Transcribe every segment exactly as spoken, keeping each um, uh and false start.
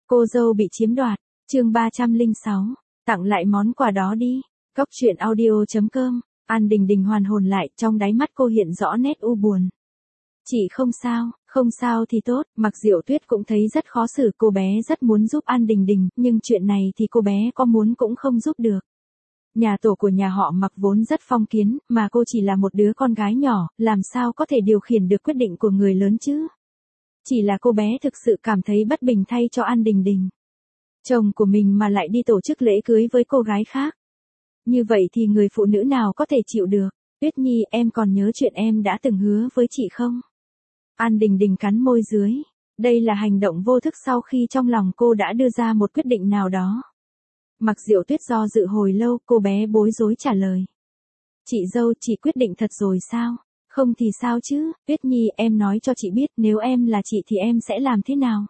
Cô dâu bị chiếm đoạt, chương ba trăm lẻ sáu, tặng lại món quà đó đi. Cốc truyện audio chấm com, An Đình Đình hoàn hồn lại, trong đáy mắt cô hiện rõ nét u buồn. Chị không sao, không sao thì tốt, Mặc Diệu Tuyết cũng thấy rất khó xử, cô bé rất muốn giúp An Đình Đình, nhưng chuyện này thì cô bé có muốn cũng không giúp được. Nhà tổ của nhà họ Mặc vốn rất phong kiến, mà cô chỉ là một đứa con gái nhỏ, làm sao có thể điều khiển được quyết định của người lớn chứ? Chỉ là cô bé thực sự cảm thấy bất bình thay cho An Đình Đình. Chồng của mình mà lại đi tổ chức lễ cưới với cô gái khác. Như vậy thì người phụ nữ nào có thể chịu được? Tuyết Nhi, em còn nhớ chuyện em đã từng hứa với chị không? An Đình Đình cắn môi dưới. Đây là hành động vô thức sau khi trong lòng cô đã đưa ra một quyết định nào đó. Mặc Diệu Tuyết do dự hồi lâu, cô bé bối rối trả lời. Chị dâu, chị quyết định thật rồi sao? Không thì sao chứ, Tuyết Nhi, em nói cho chị biết, nếu em là chị thì em sẽ làm thế nào?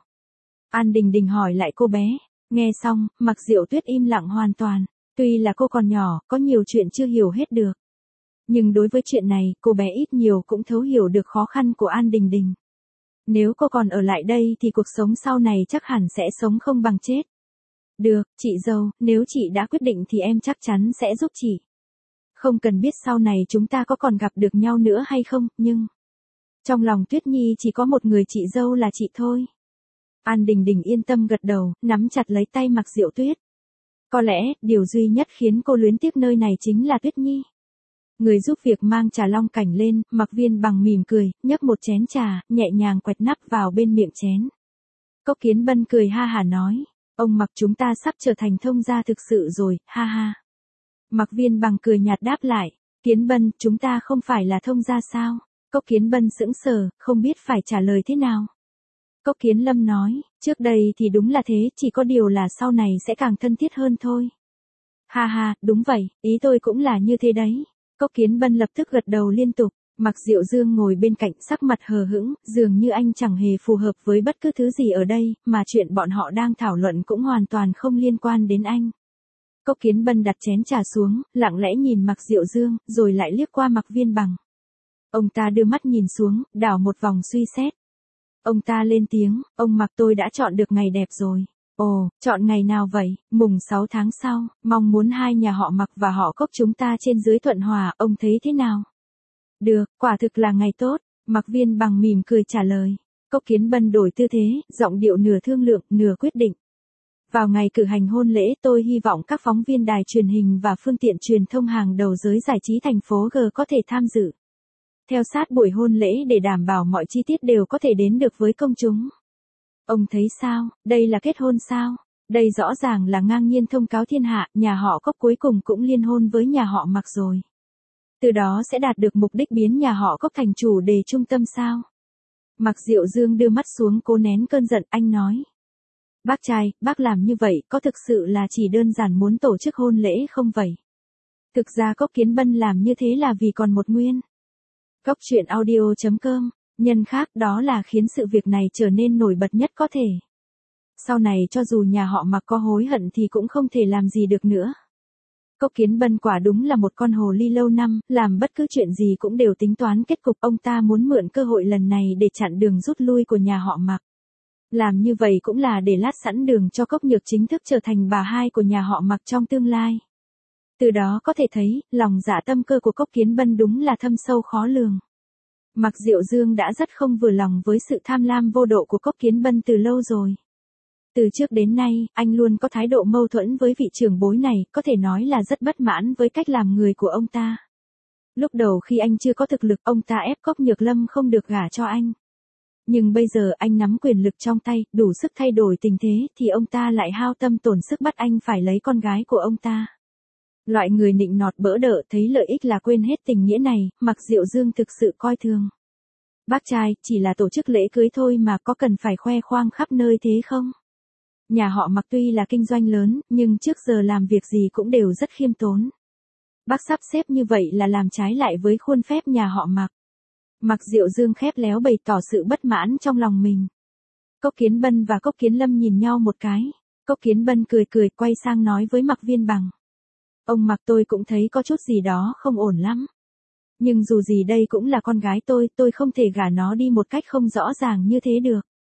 An Đình Đình hỏi lại cô bé. Nghe xong, Mặc Diệu Tuyết im lặng hoàn toàn. Tuy là cô còn nhỏ, có nhiều chuyện chưa hiểu hết được. Nhưng đối với chuyện này, cô bé ít nhiều cũng thấu hiểu được khó khăn của An Đình Đình. Nếu cô còn ở lại đây thì cuộc sống sau này chắc hẳn sẽ sống không bằng chết. Được, chị dâu, nếu chị đã quyết định thì em chắc chắn sẽ giúp chị. Không cần biết sau này chúng ta có còn gặp được nhau nữa hay không, nhưng... Trong lòng Tuyết Nhi chỉ có một người chị dâu là chị thôi. An Đình Đình yên tâm gật đầu, nắm chặt lấy tay Mặc Diệu Tuyết. Có lẽ, điều duy nhất khiến cô luyến tiếc nơi này chính là Tuyết Nhi. Người giúp việc mang trà long cảnh lên, Mặc Viên Bằng mỉm cười, nhấc một chén trà, nhẹ nhàng quẹt nắp vào bên miệng chén. Cốc Kiến Bân cười ha hả nói, ông Mặc, chúng ta sắp trở thành thông gia thực sự rồi, ha ha. Mặc Viên Bằng cười nhạt đáp lại, Kiến Bân, chúng ta không phải là thông gia sao? Cốc Kiến Bân sững sờ, không biết phải trả lời thế nào. Cốc Kiến Lâm nói, trước đây thì đúng là thế, chỉ có điều là sau này sẽ càng thân thiết hơn thôi. Ha ha, đúng vậy, ý tôi cũng là như thế đấy. Cốc Kiến Bân lập tức gật đầu liên tục. Mặc Diệu Dương ngồi bên cạnh, sắc mặt hờ hững, dường như anh chẳng hề phù hợp với bất cứ thứ gì ở đây, mà chuyện bọn họ đang thảo luận cũng hoàn toàn không liên quan đến anh. Cốc Kiến Bân đặt chén trà xuống, lặng lẽ nhìn Mặc Diệu Dương, rồi lại liếc qua Mặc Viên Bằng. Ông ta đưa mắt nhìn xuống, đảo một vòng suy xét. Ông ta lên tiếng, ông Mặc, tôi đã chọn được ngày đẹp rồi. Ồ, chọn ngày nào vậy? Mùng sáu tháng sau, mong muốn hai nhà họ Mặc và họ Cốc chúng ta trên dưới thuận hòa, ông thấy thế nào? Được, quả thực là ngày tốt, Mặc Viên Bằng mỉm cười trả lời. Cốc Kiến Bân đổi tư thế, giọng điệu nửa thương lượng, nửa quyết định. Vào ngày cử hành hôn lễ, tôi hy vọng các phóng viên đài truyền hình và phương tiện truyền thông hàng đầu giới giải trí thành phố G có thể tham dự. Theo sát buổi hôn lễ để đảm bảo mọi chi tiết đều có thể đến được với công chúng. Ông thấy sao, đây là kết hôn sao? Đây rõ ràng là ngang nhiên thông cáo thiên hạ, nhà họ Cốc cuối cùng cũng liên hôn với nhà họ Mặc rồi. Từ đó sẽ đạt được mục đích biến nhà họ Cốc thành chủ đề trung tâm sao? Mặc Diệu Dương đưa mắt xuống cố nén cơn giận, anh nói. Bác trai, bác làm như vậy có thực sự là chỉ đơn giản muốn tổ chức hôn lễ không vậy? Thực ra Cốc Kiến Bân làm như thế là vì còn một nguyên. Cốc truyện audio chấm com, nhân khác, đó là khiến sự việc này trở nên nổi bật nhất có thể. Sau này cho dù nhà họ Mặc có hối hận thì cũng không thể làm gì được nữa. Cốc Kiến Bân quả đúng là một con hồ ly lâu năm, làm bất cứ chuyện gì cũng đều tính toán kết cục, ông ta muốn mượn cơ hội lần này để chặn đường rút lui của nhà họ Mặc. Làm như vậy cũng là để lát sẵn đường cho Cốc Nhược chính thức trở thành bà hai của nhà họ Mặc trong tương lai. Từ đó có thể thấy, lòng dạ tâm cơ của Cốc Kiến Bân đúng là thâm sâu khó lường. Mặc Diệu Dương đã rất không vừa lòng với sự tham lam vô độ của Cốc Kiến Bân từ lâu rồi. Từ trước đến nay, anh luôn có thái độ mâu thuẫn với vị trưởng bối này, có thể nói là rất bất mãn với cách làm người của ông ta. Lúc đầu khi anh chưa có thực lực, ông ta ép Cốc Nhược Lâm không được gả cho anh. Nhưng bây giờ anh nắm quyền lực trong tay, đủ sức thay đổi tình thế, thì ông ta lại hao tâm tổn sức bắt anh phải lấy con gái của ông ta. Loại người nịnh nọt bỡ đỡ thấy lợi ích là quên hết tình nghĩa này, Mặc Diệu Dương thực sự coi thường. Bác trai, chỉ là tổ chức lễ cưới thôi mà có cần phải khoe khoang khắp nơi thế không? Nhà họ Mặc tuy là kinh doanh lớn, nhưng trước giờ làm việc gì cũng đều rất khiêm tốn. Bác sắp xếp như vậy là làm trái lại với khuôn phép nhà họ Mặc. Mặc Diệu Dương khép léo bày tỏ sự bất mãn trong lòng mình. Cốc Kiến Bân và Cốc Kiến Lâm nhìn nhau một cái. Cốc Kiến Bân cười cười quay sang nói với Mặc Viên Bằng. Ông Mặc, tôi cũng thấy có chút gì đó không ổn lắm. Nhưng dù gì đây cũng là con gái tôi, tôi không thể gả nó đi một cách không rõ ràng như thế được.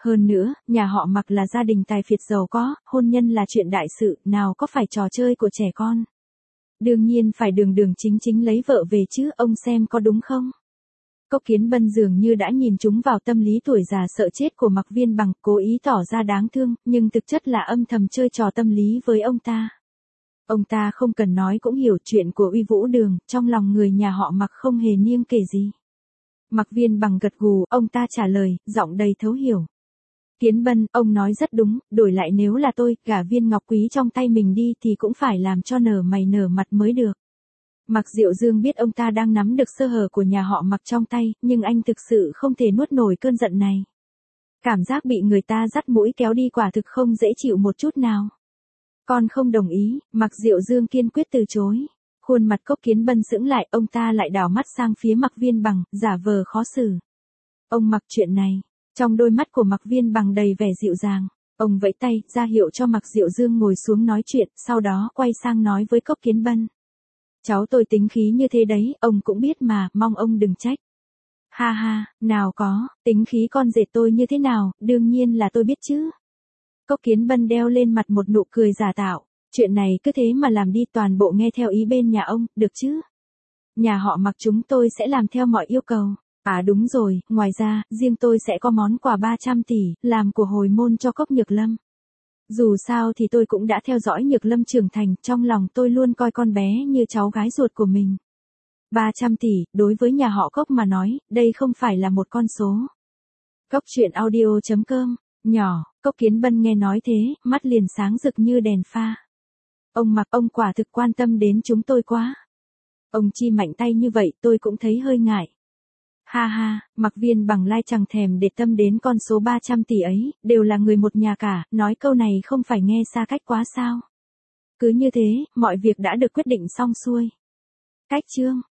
Hơn nữa, nhà họ Mạc là gia đình tài phiệt giàu có, hôn nhân là chuyện đại sự, nào có phải trò chơi của trẻ con. Đương nhiên phải đường đường chính chính lấy vợ về chứ, ông xem có đúng không? Cốc Kiến Bân dường như đã nhìn trúng vào tâm lý tuổi già sợ chết của Mạc Viên Bằng, cố ý tỏ ra đáng thương, nhưng thực chất là âm thầm chơi trò tâm lý với ông ta. Ông ta không cần nói cũng hiểu chuyện của Uy Vũ Đường, trong lòng người nhà họ Mạc không hề niêng kể gì. Mạc Viên Bằng gật gù, ông ta trả lời, giọng đầy thấu hiểu. Kiến Bân, ông nói rất đúng, đổi lại nếu là tôi, gả viên ngọc quý trong tay mình đi thì cũng phải làm cho nở mày nở mặt mới được. Mạc Diệu Dương biết ông ta đang nắm được sơ hở của nhà họ Mạc trong tay, nhưng anh thực sự không thể nuốt nổi cơn giận này. Cảm giác bị người ta dắt mũi kéo đi quả thực không dễ chịu một chút nào. Con không đồng ý, Mạc Diệu Dương kiên quyết từ chối. Khuôn mặt Cốc Kiến Bân sững lại, ông ta lại đảo mắt sang phía Mạc Viên Bằng, giả vờ khó xử. Ông Mạc, chuyện này, trong đôi mắt của Mạc Viên Bằng đầy vẻ dịu dàng. Ông vẫy tay, ra hiệu cho Mạc Diệu Dương ngồi xuống nói chuyện, sau đó quay sang nói với Cốc Kiến Bân. Cháu tôi tính khí như thế đấy, ông cũng biết mà, mong ông đừng trách. Ha ha, nào có, tính khí con rể tôi như thế nào, đương nhiên là tôi biết chứ. Cốc Kiến Bân đeo lên mặt một nụ cười giả tạo, chuyện này cứ thế mà làm đi, toàn bộ nghe theo ý bên nhà ông, được chứ? Nhà họ Mạc chúng tôi sẽ làm theo mọi yêu cầu. À đúng rồi, ngoài ra, riêng tôi sẽ có món quà ba trăm tỷ, làm của hồi môn cho Cốc Nhược Lâm. Dù sao thì tôi cũng đã theo dõi Nhược Lâm trưởng thành, trong lòng tôi luôn coi con bé như cháu gái ruột của mình. ba trăm tỷ, đối với nhà họ Cốc mà nói, đây không phải là một con số. Cốc truyện audio chấm com, nhỏ, Cốc Kiến Bân nghe nói thế, mắt liền sáng rực như đèn pha. Ông Mạc, ông quả thực quan tâm đến chúng tôi quá. Ông chi mạnh tay như vậy tôi cũng thấy hơi ngại. Ha ha, Mạc Viên Bằng lai chẳng thèm để tâm đến con số ba trăm tỷ ấy, đều là người một nhà cả, nói câu này không phải nghe xa cách quá sao. Cứ như thế, mọi việc đã được quyết định xong xuôi. Cách chương